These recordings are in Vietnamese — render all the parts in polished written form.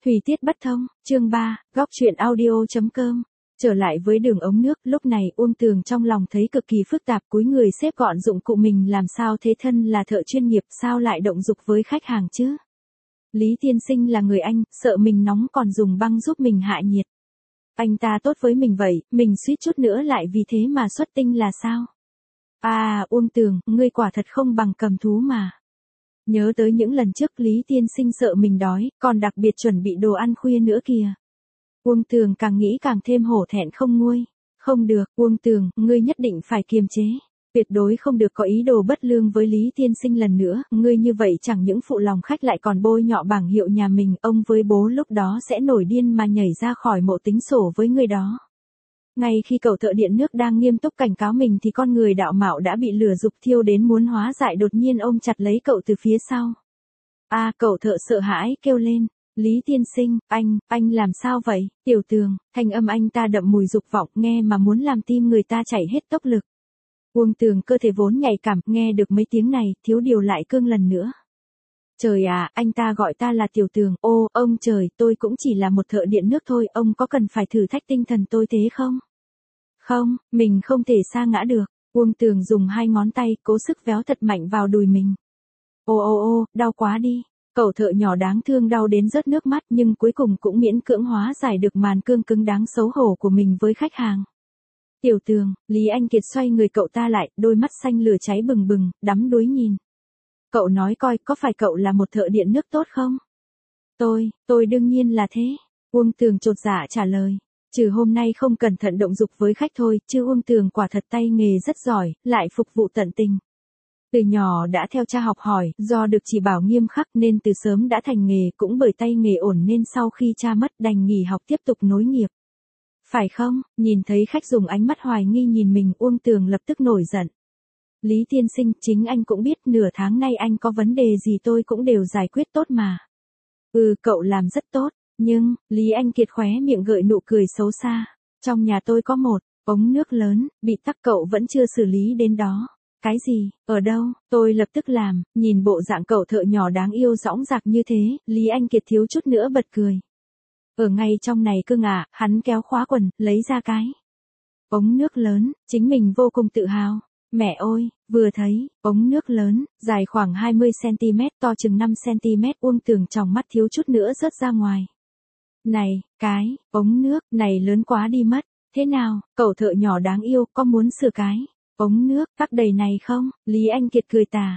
Hủy tiết bất thông, chương 3, góc truyện audio.com. Trở lại với đường ống nước, lúc này Uông Tường trong lòng thấy cực kỳ phức tạp, cúi người xếp gọn dụng cụ mình làm sao thế, thân là thợ chuyên nghiệp sao lại động dục với khách hàng chứ? Lý tiên sinh là người Anh, sợ mình nóng còn dùng băng giúp mình hạ nhiệt. Anh ta tốt với mình vậy, mình suýt chút nữa lại vì thế mà xuất tinh là sao? À, Uông Tường, ngươi quả thật không bằng cầm thú mà. Nhớ tới những lần trước Lý tiên sinh sợ mình đói, còn đặc biệt chuẩn bị đồ ăn khuya nữa kìa. Uông Tường càng nghĩ càng thêm hổ thẹn không nguôi. Không được, Uông Tường, ngươi nhất định phải kiềm chế. Tuyệt đối không được có ý đồ bất lương với Lý tiên sinh lần nữa, ngươi như vậy chẳng những phụ lòng khách lại còn bôi nhọ bảng hiệu nhà mình, ông với bố lúc đó sẽ nổi điên mà nhảy ra khỏi mộ tính sổ với người đó. Ngay khi cậu thợ điện nước đang nghiêm túc cảnh cáo mình thì con người đạo mạo đã bị lửa dục thiêu đến muốn hóa dại đột nhiên ôm chặt lấy cậu từ phía sau. À, cậu thợ sợ hãi kêu lên. Lý tiên sinh, anh làm sao vậy? Tiểu Tường, thanh âm anh ta đậm mùi dục vọng, nghe mà muốn làm tim người ta chảy hết tốc lực. Uông Tường cơ thể vốn nhạy cảm, nghe được mấy tiếng này, thiếu điều lại cương lần nữa. Trời à, anh ta gọi ta là Tiểu Tường, ô, ông trời, tôi cũng chỉ là một thợ điện nước thôi, ông có cần phải thử thách tinh thần tôi thế không? Không, mình không thể sa ngã được. Uông Tường dùng hai ngón tay, cố sức véo thật mạnh vào đùi mình. Ô, đau quá đi. Cậu thợ nhỏ đáng thương đau đến rớt nước mắt nhưng cuối cùng cũng miễn cưỡng hóa giải được màn cương cứng đáng xấu hổ của mình với khách hàng. Tiểu Tường, Lý Anh Kiệt xoay người cậu ta lại, đôi mắt xanh lửa cháy bừng bừng, đắm đuối nhìn. Cậu nói coi, có phải cậu là một thợ điện nước tốt không? Tôi đương nhiên là thế. Uông Tường chột dạ trả lời. Trừ hôm nay không cẩn thận động dục với khách thôi, chứ Uông Tường quả thật tay nghề rất giỏi, lại phục vụ tận tình. Từ nhỏ đã theo cha học hỏi, do được chỉ bảo nghiêm khắc nên từ sớm đã thành nghề, cũng bởi tay nghề ổn nên sau khi cha mất đành nghỉ học tiếp tục nối nghiệp. Phải không? Nhìn thấy khách dùng ánh mắt hoài nghi nhìn mình, Uông Tường lập tức nổi giận. Lý tiên sinh, chính anh cũng biết nửa tháng nay anh có vấn đề gì tôi cũng đều giải quyết tốt mà. Cậu làm rất tốt, nhưng, Lý Anh Kiệt khóe miệng gợi nụ cười xấu xa. Trong nhà tôi có một ống nước lớn, bị tắc cậu vẫn chưa xử lý đến đó. Cái gì, ở đâu, tôi lập tức làm, nhìn bộ dạng cậu thợ nhỏ đáng yêu dõng dạc như thế, Lý Anh Kiệt thiếu chút nữa bật cười. Ở ngay trong này cơ à, hắn kéo khóa quần, lấy ra cái ống nước lớn, chính mình vô cùng tự hào. Mẹ ơi, vừa thấy, ống nước lớn, dài khoảng 20cm, to chừng 5cm, Uông Tường tròng mắt thiếu chút nữa rớt ra ngoài. Này, cái ống nước này lớn quá đi mất, thế nào, cậu thợ nhỏ đáng yêu, có muốn sửa cái ống nước tắc đầy này không? Lý Anh Kiệt cười tà.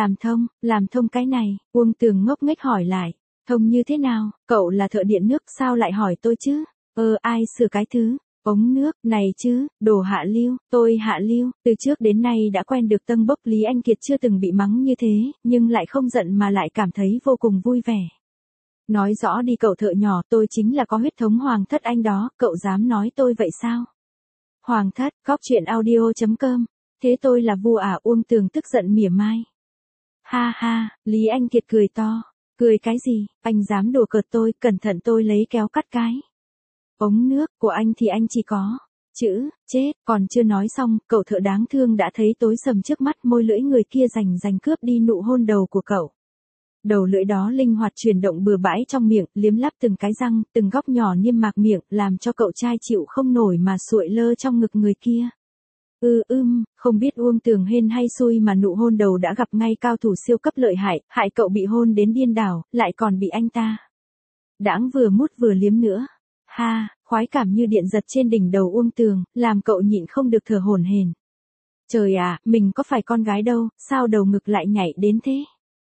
Làm thông cái này, Uông Tường ngốc nghếch hỏi lại. Thông như thế nào, cậu là thợ điện nước sao lại hỏi tôi chứ? Ai sửa cái thứ ống nước này chứ, đồ hạ lưu, tôi hạ lưu, từ trước đến nay đã quen được tâng bốc. Lý Anh Kiệt chưa từng bị mắng như thế, nhưng lại không giận mà lại cảm thấy vô cùng vui vẻ. Nói rõ đi cậu thợ nhỏ, tôi chính là có huyết thống hoàng thất Anh đó, cậu dám nói tôi vậy sao? Hoàng thất, góc truyện audio.com, thế tôi là vua à? Uông Tường tức giận mỉa mai. Ha ha, Lý Anh Kiệt cười to. Cười cái gì, anh dám đùa cợt tôi, cẩn thận tôi lấy kéo cắt cái ống nước của anh thì anh chỉ có chữ chết. Còn chưa nói xong, cậu thợ đáng thương đã thấy tối sầm trước mắt, môi lưỡi người kia giành cướp đi nụ hôn đầu của cậu. Đầu lưỡi đó linh hoạt chuyển động bừa bãi trong miệng, liếm láp từng cái răng, từng góc nhỏ niêm mạc miệng, làm cho cậu trai chịu không nổi mà sụi lơ trong ngực người kia. Không biết Uông Tường hên hay xui mà nụ hôn đầu đã gặp ngay cao thủ siêu cấp lợi hại, hại cậu bị hôn đến điên đảo, lại còn bị anh ta đãng vừa mút vừa liếm nữa. Ha, khoái cảm như điện giật trên đỉnh đầu Uông Tường, làm cậu nhịn không được thở hổn hển. Trời à, mình có phải con gái đâu, sao đầu ngực lại nhảy đến thế?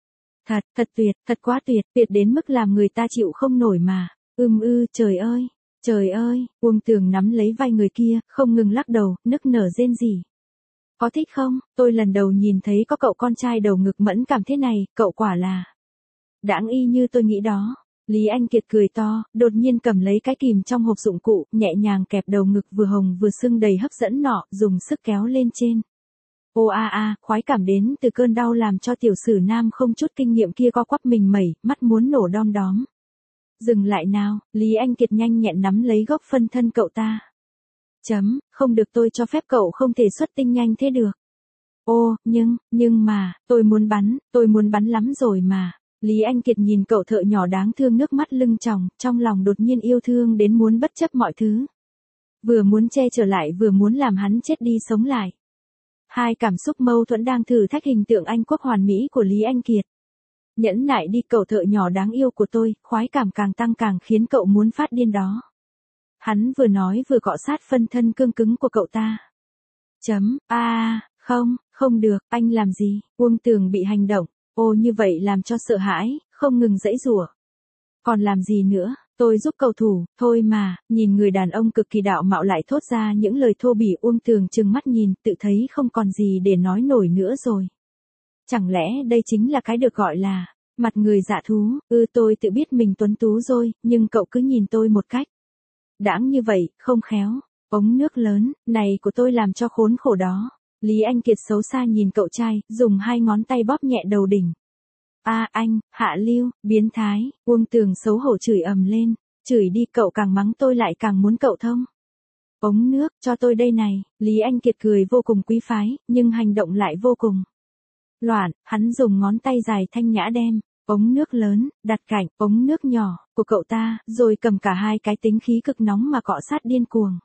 Thật tuyệt, thật quá tuyệt, tuyệt đến mức làm người ta chịu không nổi mà. Trời ơi, Uông Tường nắm lấy vai người kia, không ngừng lắc đầu, nức nở rên rỉ. Có thích không? Tôi lần đầu nhìn thấy có cậu con trai đầu ngực mẫn cảm thế này, cậu quả là đãng y như tôi nghĩ đó. Lý Anh Kiệt cười to, đột nhiên cầm lấy cái kìm trong hộp dụng cụ, nhẹ nhàng kẹp đầu ngực vừa hồng vừa sưng đầy hấp dẫn nọ, dùng sức kéo lên trên. Khoái cảm đến từ cơn đau làm cho tiểu sử nam không chút kinh nghiệm kia co quắp mình mẩy, mắt muốn nổ đom đóm. Dừng lại nào, Lý Anh Kiệt nhanh nhẹn nắm lấy gốc phân thân cậu ta. Không được, tôi cho phép cậu không thể xuất tinh nhanh thế được. Nhưng mà, tôi muốn bắn lắm rồi mà. Lý Anh Kiệt nhìn cậu thợ nhỏ đáng thương nước mắt lưng tròng, trong lòng đột nhiên yêu thương đến muốn bất chấp mọi thứ. Vừa muốn che chở lại vừa muốn làm hắn chết đi sống lại. Hai cảm xúc mâu thuẫn đang thử thách hình tượng anh quốc hoàn mỹ của Lý Anh Kiệt. Nhẫn nại đi cậu thợ nhỏ đáng yêu của tôi, khoái cảm càng tăng càng khiến cậu muốn phát điên đó. Hắn vừa nói vừa cọ sát phân thân cương cứng của cậu ta. Không được, anh làm gì? Uông Tường bị hành động, như vậy làm cho sợ hãi, không ngừng giãy giụa. Còn làm gì nữa, tôi giúp cầu thủ, thôi mà, nhìn người đàn ông cực kỳ đạo mạo lại thốt ra những lời thô bỉ. Uông Tường trừng mắt nhìn, tự thấy không còn gì để nói nổi nữa rồi. Chẳng lẽ đây chính là cái được gọi là mặt người dạ thú? Tôi tự biết mình tuấn tú rồi, nhưng cậu cứ nhìn tôi một cách đãng như vậy, không khéo. Ống nước lớn, này của tôi làm cho khốn khổ đó. Lý Anh Kiệt xấu xa nhìn cậu trai, dùng hai ngón tay bóp nhẹ đầu đỉnh. Anh, hạ lưu, biến thái. Uông Tường xấu hổ chửi ầm lên. Chửi đi, cậu càng mắng tôi lại càng muốn cậu thông. Ống nước, cho tôi đây này. Lý Anh Kiệt cười vô cùng quý phái, nhưng hành động lại vô cùng loạn. Hắn dùng ngón tay dài thanh nhã đem ống nước lớn, đặt cạnh ống nước nhỏ của cậu ta, rồi cầm cả hai cái tính khí cực nóng mà cọ sát điên cuồng.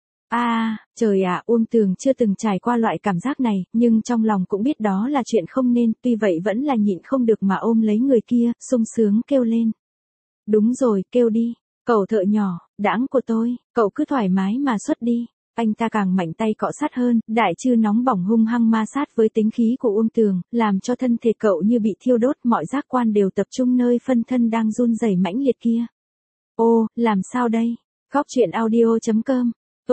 Trời ạ, Uông Tường chưa từng trải qua loại cảm giác này, nhưng trong lòng cũng biết đó là chuyện không nên, tuy vậy vẫn là nhịn không được mà ôm lấy người kia, sung sướng kêu lên. Đúng rồi, kêu đi, cậu thợ nhỏ, đãng của tôi, cậu cứ thoải mái mà xuất đi. Anh ta càng mạnh tay cọ sát hơn, đại chư nóng bỏng hung hăng ma sát với tính khí của Uông Tường, làm cho thân thể cậu như bị thiêu đốt, mọi giác quan đều tập trung nơi phân thân đang run rẩy mãnh liệt kia. Làm sao đây? Góc truyện audio.com.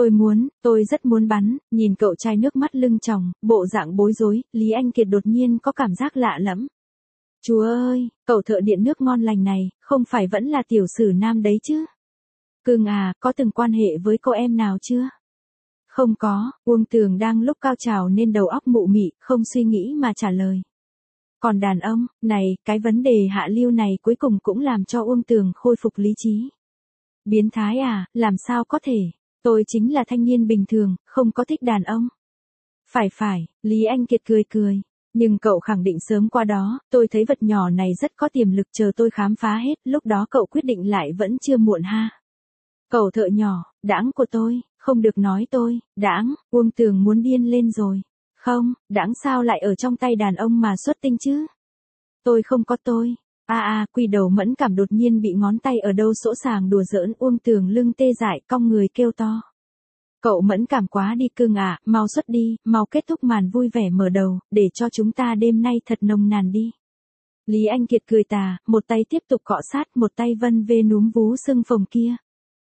Tôi rất muốn bắn. Nhìn cậu trai nước mắt lưng tròng, bộ dạng bối rối, Lý Anh Kiệt đột nhiên có cảm giác lạ lẫm. Chúa ơi, cậu thợ điện nước ngon lành này, không phải vẫn là tiểu sử nam đấy chứ? Cưng à, có từng quan hệ với cô em nào chưa? Không có. Uông Tường đang lúc cao trào nên đầu óc mụ mị, không suy nghĩ mà trả lời. Còn đàn ông, này, cái vấn đề hạ lưu này cuối cùng cũng làm cho Uông Tường khôi phục lý trí. Biến thái à, làm sao có thể? Tôi chính là thanh niên bình thường, không có thích đàn ông. Phải, Lý Anh Kiệt cười. Nhưng cậu khẳng định sớm qua đó, tôi thấy vật nhỏ này rất có tiềm lực, chờ tôi khám phá hết, lúc đó cậu quyết định lại vẫn chưa muộn ha. Cậu thợ nhỏ, đãng của tôi, không được nói tôi, đãng. Uông Tường muốn điên lên rồi. Không, đãng sao lại ở trong tay đàn ông mà xuất tinh chứ? Tôi không có tôi. Quy đầu mẫn cảm đột nhiên bị ngón tay ở đâu sỗ sàng đùa giỡn. Uông Tường lưng tê dại cong người kêu to. Cậu mẫn cảm quá đi cưng à, mau xuất đi, mau kết thúc màn vui vẻ mở đầu, để cho chúng ta đêm nay thật nồng nàn đi. Lý Anh Kiệt cười tà, một tay tiếp tục cọ sát, một tay vân vê núm vú sưng phồng kia.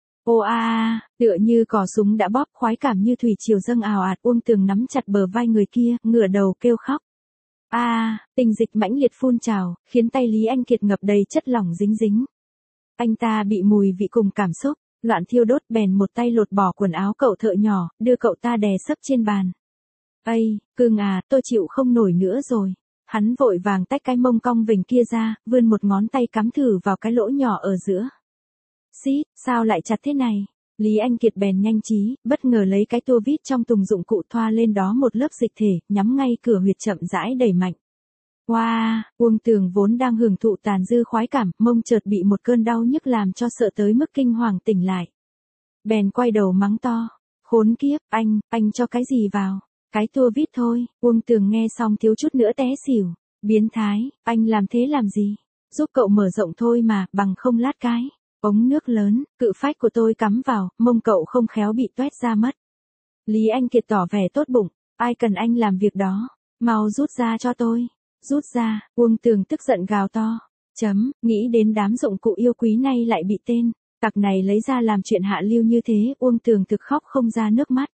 Tựa như cò súng đã bóp, khoái cảm như thủy triều dâng ào ạt. Uông Tường nắm chặt bờ vai người kia, ngửa đầu kêu khóc. Tình dịch mãnh liệt phun trào, khiến tay Lý Anh Kiệt ngập đầy chất lỏng dính dính. Anh ta bị mùi vị cùng cảm xúc loạn thiêu đốt, bèn một tay lột bỏ quần áo cậu thợ nhỏ, đưa cậu ta đè sấp trên bàn. Cưng à, tôi chịu không nổi nữa rồi. Hắn vội vàng tách cái mông cong vểnh kia ra, vươn một ngón tay cắm thử vào cái lỗ nhỏ ở giữa. Xít, sao lại chặt thế này? Lý Anh Kiệt bèn nhanh trí, bất ngờ lấy cái tua vít trong thùng dụng cụ thoa lên đó một lớp dịch thể, nhắm ngay cửa huyệt chậm rãi đẩy mạnh. Uông Tường vốn đang hưởng thụ tàn dư khoái cảm, mông chợt bị một cơn đau nhức làm cho sợ tới mức kinh hoàng tỉnh lại. Bèn quay đầu mắng to. Khốn kiếp, anh cho cái gì vào? Cái tua vít thôi. Uông Tường nghe xong thiếu chút nữa té xỉu. Biến thái, anh làm thế làm gì? Giúp cậu mở rộng thôi mà, bằng không lát cái ống nước lớn, cự phách của tôi cắm vào, mông cậu không khéo bị toét ra mất. Lý Anh Kiệt tỏ vẻ tốt bụng. Ai cần anh làm việc đó? Mau rút ra cho tôi. Rút ra. Uông Tường tức giận gào to. Nghĩ đến đám dụng cụ yêu quý này lại bị tên tặc này lấy ra làm chuyện hạ lưu như thế. Uông Tường thực khóc không ra nước mắt.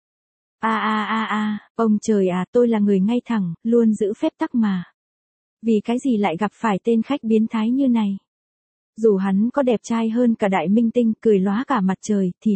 Ông trời à, tôi là người ngay thẳng, luôn giữ phép tắc mà. Vì cái gì lại gặp phải tên khách biến thái như này? Dù hắn có đẹp trai hơn cả đại minh tinh, cười lóa cả mặt trời, thì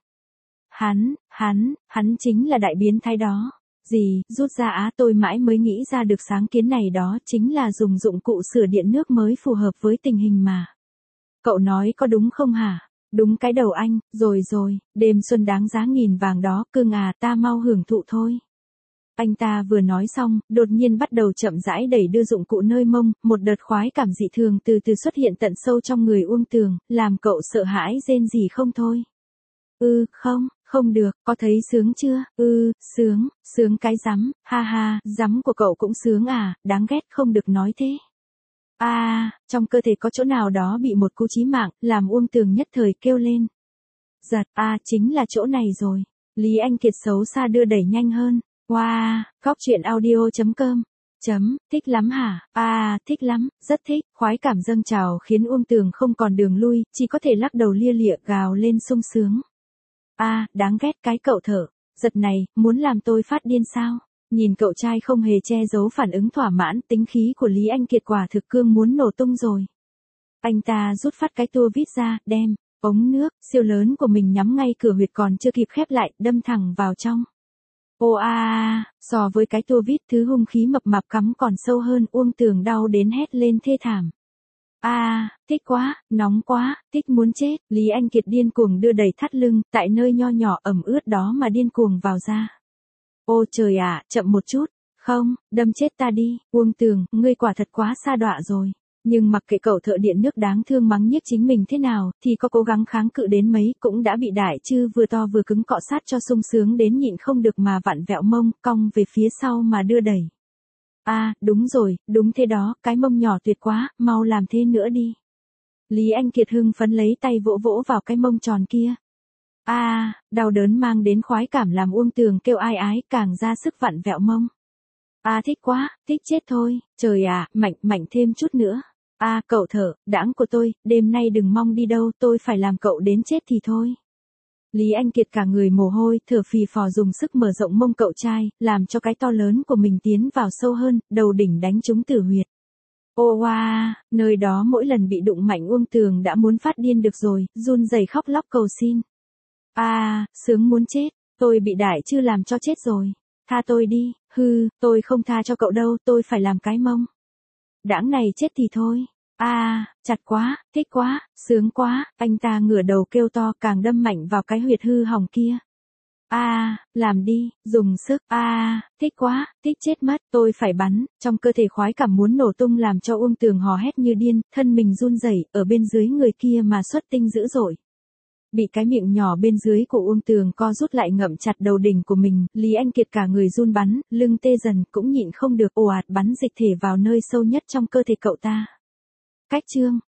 hắn chính là đại biến thái đó. Gì, rút ra tôi mãi mới nghĩ ra được sáng kiến này, đó chính là dùng dụng cụ sửa điện nước mới phù hợp với tình hình mà. Cậu nói có đúng không hả? Đúng cái đầu anh, rồi, đêm xuân đáng giá nghìn vàng đó, cưng à, ta mau hưởng thụ thôi. Anh ta vừa nói xong, đột nhiên bắt đầu chậm rãi đẩy đưa dụng cụ nơi mông, một đợt khoái cảm dị thường từ từ xuất hiện tận sâu trong người Uông Tường, làm cậu sợ hãi rên rỉ không thôi. Không, không được, có thấy sướng chưa? Sướng, sướng cái rắm, ha ha, rắm của cậu cũng sướng à, đáng ghét không được nói thế. Trong cơ thể có chỗ nào đó bị một cú chí mạng, làm Uông Tường nhất thời kêu lên. Giật, chính là chỗ này rồi. Lý Anh Kiệt xấu xa đưa đẩy nhanh hơn. Wow, góc truyện audio.com. Thích lắm hả? Thích lắm, rất thích, khoái cảm dâng trào khiến Uông Tường không còn đường lui, chỉ có thể lắc đầu lia lịa gào lên sung sướng. Đáng ghét cái cậu thở. Giật này, muốn làm tôi phát điên sao? Nhìn cậu trai không hề che giấu phản ứng thỏa mãn, tính khí của Lý Anh Kiệt quả thực cương muốn nổ tung rồi. Anh ta rút phát cái tua vít ra, đem ống nước siêu lớn của mình nhắm ngay cửa huyệt còn chưa kịp khép lại, đâm thẳng vào trong. So với cái tua vít thứ hung khí mập mạp cắm còn sâu hơn, Uông Tường đau đến hét lên thê thảm. Thích quá, nóng quá, thích muốn chết. Lý Anh Kiệt điên cuồng đưa đẩy thắt lưng, tại nơi nho nhỏ ẩm ướt đó mà điên cuồng vào ra. Ôi trời ạ, chậm một chút. Không, đâm chết ta đi. Uông Tường, ngươi quả thật quá sa đọa rồi. Nhưng mặc kệ cậu thợ điện nước đáng thương mắng nhiếc chính mình thế nào, thì có cố gắng kháng cự đến mấy, cũng đã bị đại chư vừa to vừa cứng cọ sát cho sung sướng đến nhịn không được mà vặn vẹo mông, cong về phía sau mà đưa đẩy. Đúng rồi, đúng thế đó, cái mông nhỏ tuyệt quá, mau làm thế nữa đi. Lý Anh Kiệt hưng phấn lấy tay vỗ vỗ vào cái mông tròn kia. Đau đớn mang đến khoái cảm làm Uông Tường kêu ai ái, càng ra sức vặn vẹo mông. Thích quá, thích chết thôi, trời ạ, mạnh thêm chút nữa. Cậu thở, đãng của tôi, đêm nay đừng mong đi đâu, tôi phải làm cậu đến chết thì thôi. Lý Anh Kiệt cả người mồ hôi, thở phì phò dùng sức mở rộng mông cậu trai, làm cho cái to lớn của mình tiến vào sâu hơn, đầu đỉnh đánh trúng tử huyệt. Nơi đó mỗi lần bị đụng mạnh Uông Tường đã muốn phát điên được rồi, run rẩy khóc lóc cầu xin. Sướng muốn chết, tôi bị đại chư làm cho chết rồi. Tha tôi đi, tôi không tha cho cậu đâu, tôi phải làm cái mông. Đãng này chết thì thôi. Chặt quá, thích quá, sướng quá, anh ta ngửa đầu kêu to càng đâm mạnh vào cái huyệt hư hỏng kia. Làm đi, dùng sức, thích quá, thích chết mất, tôi phải bắn, trong cơ thể khoái cảm muốn nổ tung làm cho Uông Tường hò hét như điên, thân mình run rẩy, ở bên dưới người kia mà xuất tinh dữ dội. Bị cái miệng nhỏ bên dưới của Uông Tường co rút lại ngậm chặt đầu đỉnh của mình, Lý Anh Kiệt cả người run bắn, lưng tê dần, cũng nhịn không được ồ ạt bắn dịch thể vào nơi sâu nhất trong cơ thể cậu ta. Cách chương